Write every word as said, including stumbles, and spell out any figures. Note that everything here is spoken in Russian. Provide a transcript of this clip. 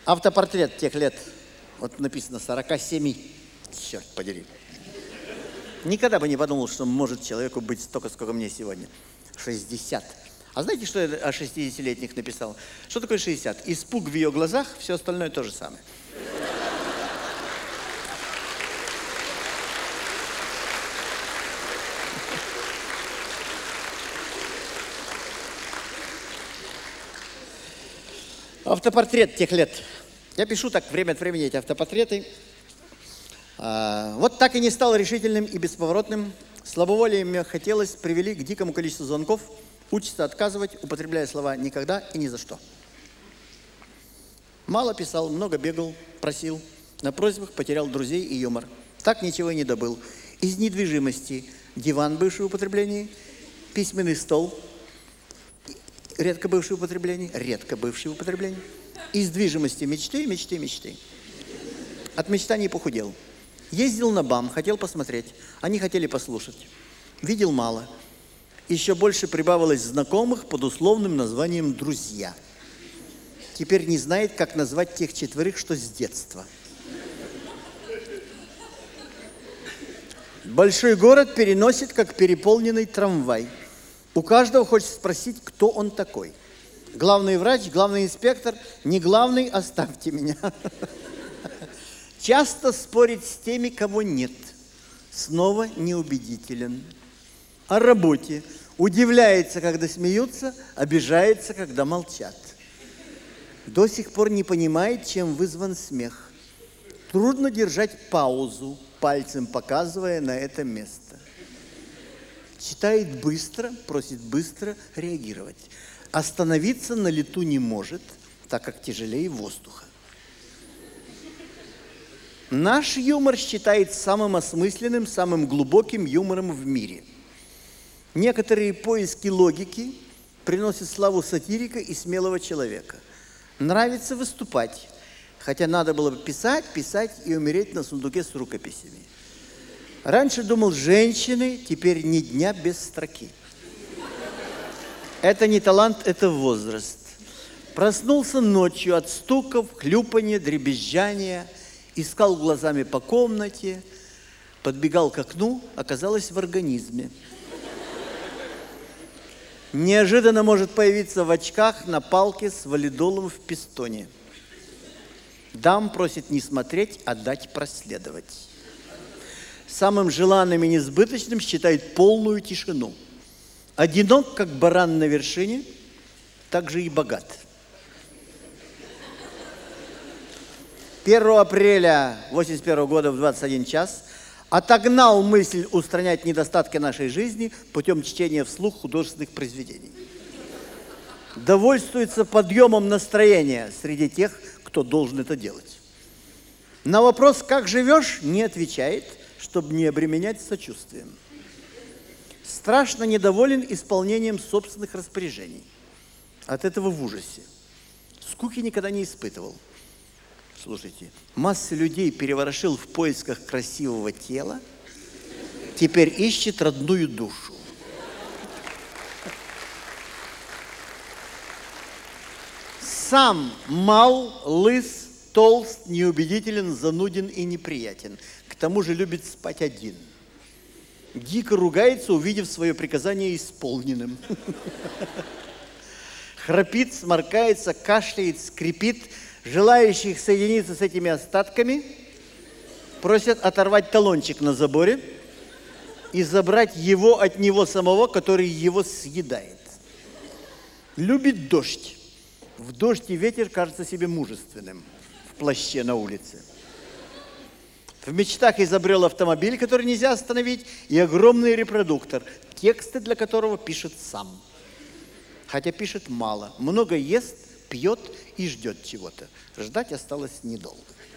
Автопортрет тех лет. Вот написано сорока семи. Черт подери. Никогда бы не подумал, что может человеку быть столько, сколько мне сегодня. шестьдесят. А знаете, что я о шестидесятилетних написал? Что такое шестьдесят? Испуг в ее глазах, все остальное то же самое. Автопортрет тех лет. Я пишу так время от времени эти автопортреты. А, вот так и не стал решительным и бесповоротным. Слабоволие мне хотелось, привели к дикому количеству звонков. Учится отказывать, употребляя слова «никогда» и «ни за что». Мало писал, много бегал, просил. На просьбах потерял друзей и юмор. Так ничего и не добыл. Из недвижимости диван, бывший в употреблении, письменный стол, редко бывший в употреблении, редко бывший в употреблении. Из движимости мечты, мечты, мечты. От мечтаний похудел. Ездил на БАМ, хотел посмотреть. Они хотели послушать. Видел мало. Еще больше прибавилось знакомых под условным названием «друзья». Теперь не знает, как назвать тех четверых, что с детства. Большой город переносит, как переполненный трамвай. У каждого хочется спросить, кто он такой. Главный врач, главный инспектор, не главный, оставьте меня. Часто спорит с теми, кого нет. Снова неубедителен. О работе. Удивляется, когда смеются, обижается, когда молчат. До сих пор не понимает, чем вызван смех. Трудно держать паузу, пальцем показывая на это место. Читает быстро, просит быстро реагировать. Остановиться на лету не может, так как тяжелее воздуха. Наш юмор считает самым осмысленным, самым глубоким юмором в мире. Некоторые поиски логики приносят славу сатирика и смелого человека. Нравится выступать, хотя надо было бы писать, писать и умереть на сундуке с рукописями. Раньше думал, женщины, теперь ни дня без строки. Это не талант, это возраст. Проснулся ночью от стуков, хлюпанья, дребезжания, искал глазами по комнате, подбегал к окну, оказалось в организме. Неожиданно может появиться в очках на палке с валидолом в пистоне. Дам просит не смотреть, а дать проследовать. Самым желанным и несбыточным считает полную тишину. Одинок, как баран на вершине, так же и богат. первого апреля восемьдесят первого года в двадцать один час отогнал мысль устранять недостатки нашей жизни путем чтения вслух художественных произведений. Довольствуется подъемом настроения среди тех, кто должен это делать. На вопрос «как живешь?» не отвечает, чтобы не обременять сочувствием. Страшно недоволен исполнением собственных распоряжений. От этого в ужасе. Скуки никогда не испытывал. Слушайте, масса людей переворошил в поисках красивого тела, теперь ищет родную душу. Сам мал, лыс, толст, неубедителен, зануден и неприятен. К тому же любит спать один. Дико ругается, увидев свое приказание исполненным. Храпит, сморкается, кашляет, скрипит. Желающих соединиться с этими остатками просят оторвать талончик на заборе и забрать его от него самого, который его съедает. Любит дождь. В дождь и ветер кажется себе мужественным в плаще на улице. В мечтах изобрел автомобиль, который нельзя остановить, и огромный репродуктор, тексты для которого пишет сам. Хотя пишет мало. Много ест, пьет и ждет чего-то. Ждать осталось недолго.